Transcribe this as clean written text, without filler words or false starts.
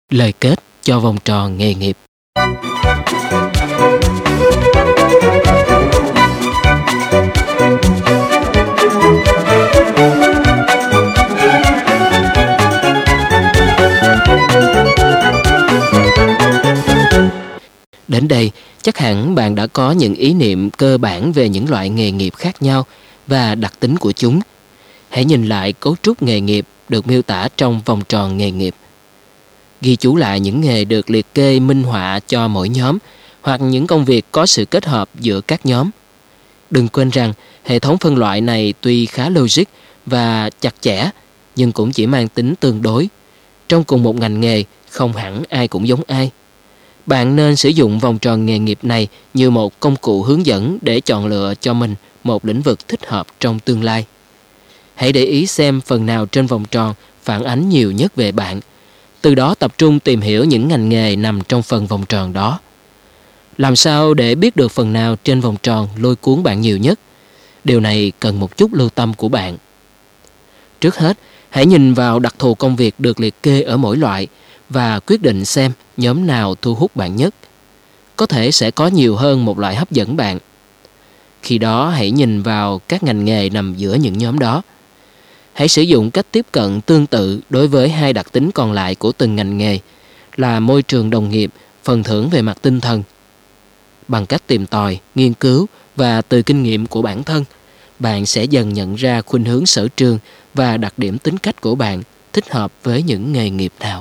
Lời kết cho vòng tròn nghề nghiệp. Đến đây, chắc hẳn bạn đã có những ý niệm cơ bản về những loại nghề nghiệp khác nhau và đặc tính của chúng. Hãy nhìn lại cấu trúc nghề nghiệp được miêu tả trong vòng tròn nghề nghiệp. Ghi chú lại những nghề được liệt kê minh họa cho mỗi nhóm hoặc những công việc có sự kết hợp giữa các nhóm. Đừng quên rằng hệ thống phân loại này tuy khá logic và chặt chẽ nhưng cũng chỉ mang tính tương đối. Trong cùng một ngành nghề, không hẳn ai cũng giống ai. Bạn nên sử dụng vòng tròn nghề nghiệp này như một công cụ hướng dẫn để chọn lựa cho mình một lĩnh vực thích hợp trong tương lai. Hãy để ý xem phần nào trên vòng tròn phản ánh nhiều nhất về bạn. Từ đó tập trung tìm hiểu những ngành nghề nằm trong phần vòng tròn đó. Làm sao để biết được phần nào trên vòng tròn lôi cuốn bạn nhiều nhất? Điều này cần một chút lưu tâm của bạn. Trước hết, hãy nhìn vào đặc thù công việc được liệt kê ở mỗi loại và quyết định xem nhóm nào thu hút bạn nhất. Có thể sẽ có nhiều hơn một loại hấp dẫn bạn. Khi đó hãy nhìn vào các ngành nghề nằm giữa những nhóm đó. Hãy sử dụng cách tiếp cận tương tự đối với hai đặc tính còn lại của từng ngành nghề là môi trường đồng nghiệp, phần thưởng về mặt tinh thần. Bằng cách tìm tòi, nghiên cứu và từ kinh nghiệm của bản thân, bạn sẽ dần nhận ra khuynh hướng sở trường và đặc điểm tính cách của bạn thích hợp với những nghề nghiệp nào.